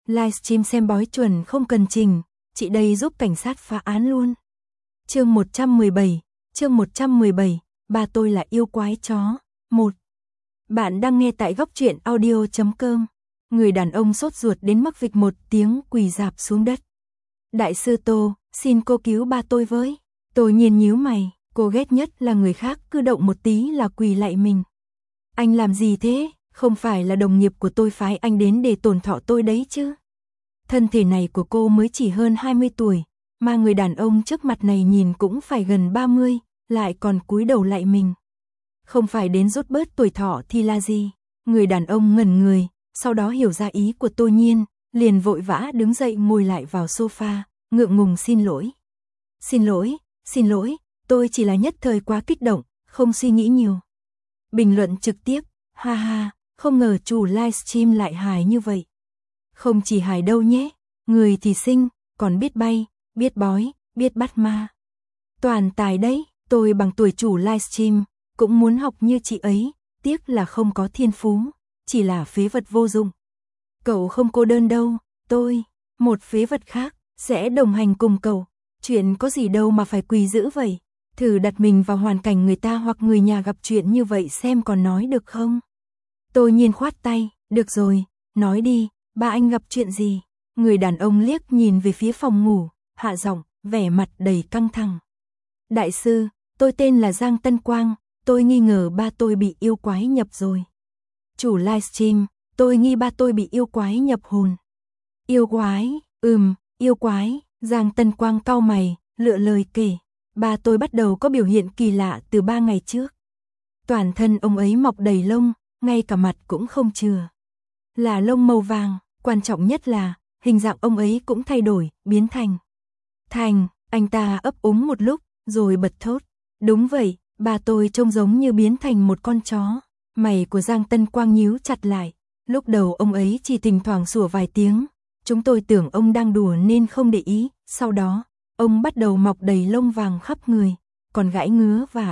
Livestream xem bói chuẩn không cần trình, chị đây giúp cảnh sát phá án luôn. Chương 117, ba tôi là yêu quái chó. 1. Bạn đang nghe tại góc truyện audio.com. Người đàn ông sốt ruột đến mức phịch một tiếng quỳ rạp xuống đất. Đại sư Tô, xin cô cứu ba tôi với. Tô Nhiên nhíu mày, cô ghét nhất là người khác cứ động một tí là quỳ lạy mình. Anh làm gì thế? Không phải là đồng nghiệp của tôi phái anh đến để tổn thọ tôi đấy chứ. Thân thể này của cô mới chỉ hơn 20 tuổi, mà người đàn ông trước mặt này nhìn cũng phải gần 30, lại còn cúi đầu lạy mình. Không phải đến rút bớt tuổi thọ thì là gì? Người đàn ông ngẩn người, sau đó hiểu ra ý của Tô Nhiên, liền vội vã đứng dậy ngồi lại vào sofa, ngượng ngùng xin lỗi. Xin lỗi, tôi chỉ là nhất thời quá kích động, không suy nghĩ nhiều. Bình luận trực tiếp, ha ha, không ngờ chủ livestream lại hài như vậy. Không chỉ hài đâu nhé, người thì xinh, còn biết bay, biết bói, biết bắt ma. Toàn tài đấy, tôi bằng tuổi chủ livestream, cũng muốn học như chị ấy, tiếc là không có thiên phú, chỉ là phế vật vô dụng. Cậu không cô đơn đâu, tôi, một phế vật khác, sẽ đồng hành cùng cậu. Chuyện có gì đâu mà phải quỳ giữ vậy. Thử đặt mình vào hoàn cảnh người ta hoặc người nhà gặp chuyện như vậy xem còn nói được không. Tô Nhiên khoát tay, được rồi, nói đi, ba anh gặp chuyện gì? Người đàn ông liếc nhìn về phía phòng ngủ, hạ giọng, vẻ mặt đầy căng thẳng. Đại sư, tôi tên là Giang Tân Quang, tôi nghi ngờ ba tôi bị yêu quái nhập rồi. Chủ livestream, tôi nghi ba tôi bị yêu quái nhập hồn. Yêu quái, yêu quái, Giang Tân Quang cau mày, lựa lời kể. Ba tôi bắt đầu có biểu hiện kỳ lạ từ 3 ngày trước. Toàn thân ông ấy mọc đầy lông, ngay cả mặt cũng không chừa. Là lông màu vàng, quan trọng nhất là hình dạng ông ấy cũng thay đổi, biến thành, anh ta ấp úng một lúc, rồi bật thốt. Đúng vậy, ba tôi trông giống như biến thành một con chó. Mày của Giang Tân Quang nhíu chặt lại. Lúc đầu ông ấy chỉ thỉnh thoảng sủa vài tiếng. Chúng tôi tưởng ông đang đùa nên không để ý. Sau đó, ông bắt đầu mọc đầy lông vàng khắp người. Còn gãi ngứa và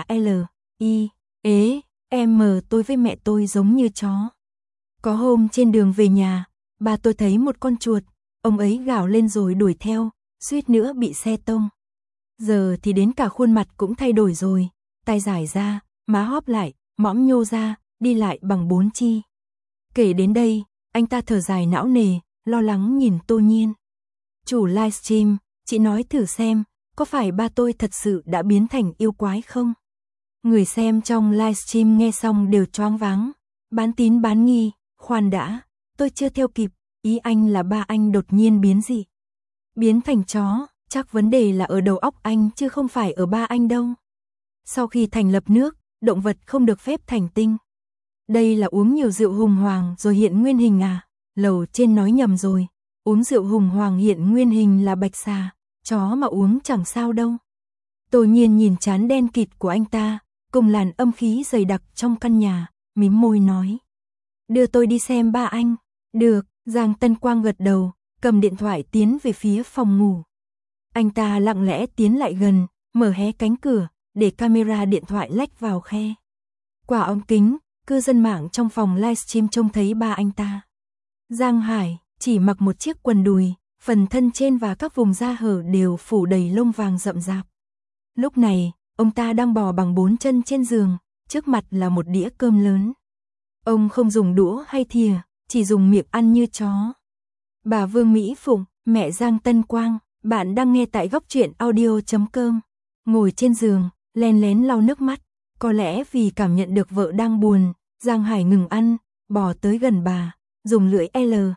tôi với mẹ tôi giống như chó. Có hôm trên đường về nhà, ba tôi thấy một con chuột. Ông ấy gào lên rồi đuổi theo, suýt nữa bị xe tông. Giờ thì đến cả khuôn mặt cũng thay đổi rồi. Tai dài ra, má hóp lại, mõm nhô ra, đi lại bằng 4 chi. Kể đến đây, anh ta thở dài não nề, lo lắng nhìn Tô Nhiên. Chủ livestream, chị nói thử xem, có phải ba tôi thật sự đã biến thành yêu quái không? Người xem trong livestream nghe xong đều choáng váng, bán tín bán nghi, khoan đã, tôi chưa theo kịp, ý anh là ba anh đột nhiên biến dị. Biến thành chó, chắc vấn đề là ở đầu óc anh chứ không phải ở ba anh đâu. Sau khi thành lập nước, động vật không được phép thành tinh. Đây là uống nhiều rượu hùng hoàng rồi hiện nguyên hình à? Lầu trên nói nhầm rồi, uống rượu hùng hoàng hiện nguyên hình là bạch xà, chó mà uống chẳng sao đâu. Tô Nhiên nhìn trán đen kịt của anh ta, cùng làn âm khí dày đặc trong căn nhà, mím môi nói. Đưa tôi đi xem ba anh. Được, Giang Tân Quang gật đầu, cầm điện thoại tiến về phía phòng ngủ. Anh ta lặng lẽ tiến lại gần, mở hé cánh cửa, để camera điện thoại lách vào khe. Qua ống kính, cư dân mạng trong phòng livestream trông thấy ba anh ta. Giang Hải chỉ mặc một chiếc quần đùi, phần thân trên và các vùng da hở đều phủ đầy lông vàng rậm rạp. Lúc này, ông ta đang bò bằng 4 chân trên giường, trước mặt là một đĩa cơm lớn. Ông không dùng đũa hay thìa, chỉ dùng miệng ăn như chó. Bà Vương Mỹ Phụng, mẹ Giang Tân Quang, bạn đang nghe tại góc truyện audio.com. Ngồi trên giường, len lén lau nước mắt, có lẽ vì cảm nhận được vợ đang buồn, Giang Hải ngừng ăn, bò tới gần bà, dùng lưỡi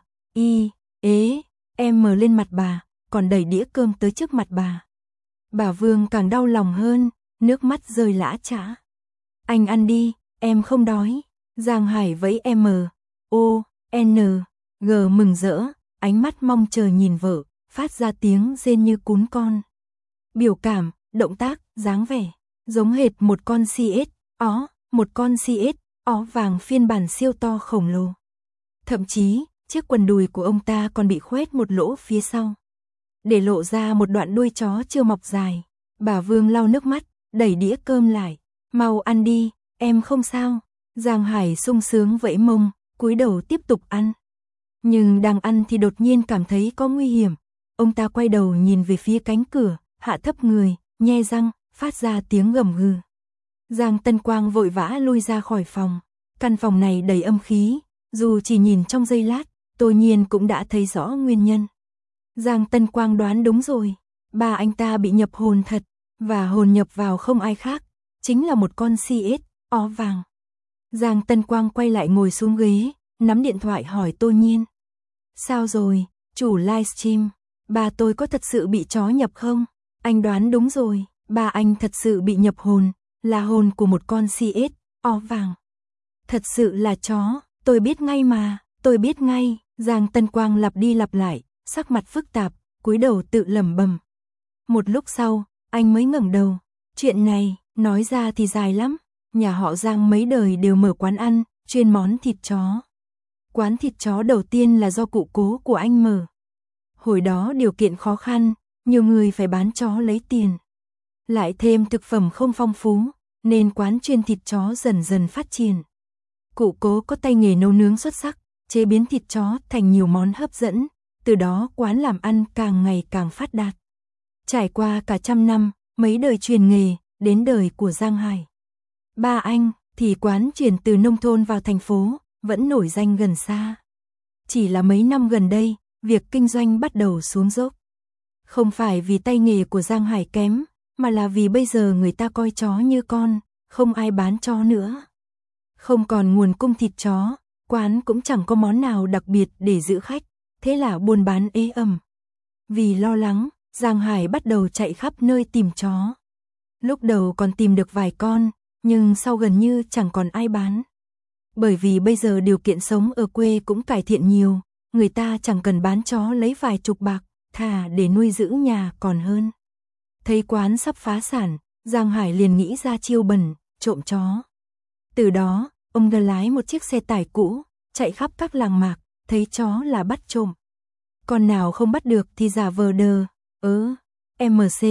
lên mặt bà, còn đẩy đĩa cơm tới trước mặt bà. Bà Vương càng đau lòng hơn, nước mắt rơi lã chã. Anh ăn đi, em không đói. Giang Hải vẫy mừng rỡ, ánh mắt mong chờ nhìn vợ, phát ra tiếng rên như cún con. Biểu cảm, động tác, dáng vẻ, giống hệt một con CSO vàng phiên bản siêu to khổng lồ. Thậm chí, chiếc quần đùi của ông ta còn bị khoét một lỗ phía sau, để lộ ra một đoạn đuôi chó chưa mọc dài. Bà Vương lau nước mắt, đẩy đĩa cơm lại. Mau ăn đi, em không sao. Giang Hải sung sướng vẫy mông, cúi đầu tiếp tục ăn. Nhưng đang ăn thì đột nhiên cảm thấy có nguy hiểm. Ông ta quay đầu nhìn về phía cánh cửa, hạ thấp người, nhe răng, phát ra tiếng gầm gừ. Giang Tân Quang vội vã lui ra khỏi phòng. Căn phòng này đầy âm khí, dù chỉ nhìn trong giây lát, Tô Nhiên cũng đã thấy rõ nguyên nhân. Giang Tân Quang đoán đúng rồi, ba anh ta bị nhập hồn thật, và hồn nhập vào không ai khác, chính là một con CS ó vàng. Giang Tân Quang quay lại ngồi xuống ghế, nắm điện thoại hỏi Tô Nhiên. Sao rồi, chủ livestream, ba tôi có thật sự bị chó nhập không? Anh đoán đúng rồi, ba anh thật sự bị nhập hồn, là hồn của một con CS ó vàng. Thật sự là chó, tôi biết ngay mà, tôi biết ngay. Giang Tân Quang lặp đi lặp lại, sắc mặt phức tạp, cúi đầu tự lẩm bẩm. Một lúc sau, anh mới ngẩng đầu. Chuyện này, nói ra thì dài lắm. Nhà họ Giang mấy đời đều mở quán ăn, chuyên món thịt chó. Quán thịt chó đầu tiên là do cụ cố của anh mở. Hồi đó điều kiện khó khăn, nhiều người phải bán chó lấy tiền. Lại thêm thực phẩm không phong phú, nên quán chuyên thịt chó dần dần phát triển. Cụ cố có tay nghề nấu nướng xuất sắc, chế biến thịt chó thành nhiều món hấp dẫn, từ đó quán làm ăn càng ngày càng phát đạt. Trải qua cả trăm năm, mấy đời truyền nghề, đến đời của Giang Hải. Ba anh, thì quán chuyển từ nông thôn vào thành phố, vẫn nổi danh gần xa. Chỉ là mấy năm gần đây, việc kinh doanh bắt đầu xuống dốc. Không phải vì tay nghề của Giang Hải kém, mà là vì bây giờ người ta coi chó như con, không ai bán chó nữa. Không còn nguồn cung thịt chó, quán cũng chẳng có món nào đặc biệt để giữ khách, thế là buôn bán ế ẩm. Vì lo lắng, Giang Hải bắt đầu chạy khắp nơi tìm chó. Lúc đầu còn tìm được vài con, nhưng sau gần như chẳng còn ai bán. Bởi vì bây giờ điều kiện sống ở quê cũng cải thiện nhiều, người ta chẳng cần bán chó lấy vài chục bạc, thà để nuôi giữ nhà còn hơn. Thấy quán sắp phá sản, Giang Hải liền nghĩ ra chiêu bẩn, trộm chó. Từ đó, ông đã lái một chiếc xe tải cũ, chạy khắp các làng mạc, thấy chó là bắt trộm. Con nào không bắt được thì giả vờ đờ, MC,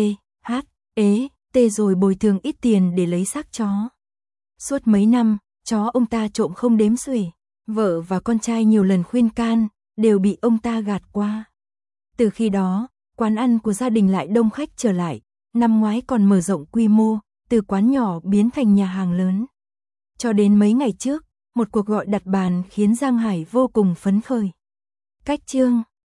T rồi bồi thường ít tiền để lấy xác chó. Suốt mấy năm, chó ông ta trộm không đếm xuể, vợ và con trai nhiều lần khuyên can, đều bị ông ta gạt qua. Từ khi đó, quán ăn của gia đình lại đông khách trở lại, năm ngoái còn mở rộng quy mô, từ quán nhỏ biến thành nhà hàng lớn. Cho đến mấy ngày trước, một cuộc gọi đặt bàn khiến Giang Hải vô cùng phấn khởi. Cách chương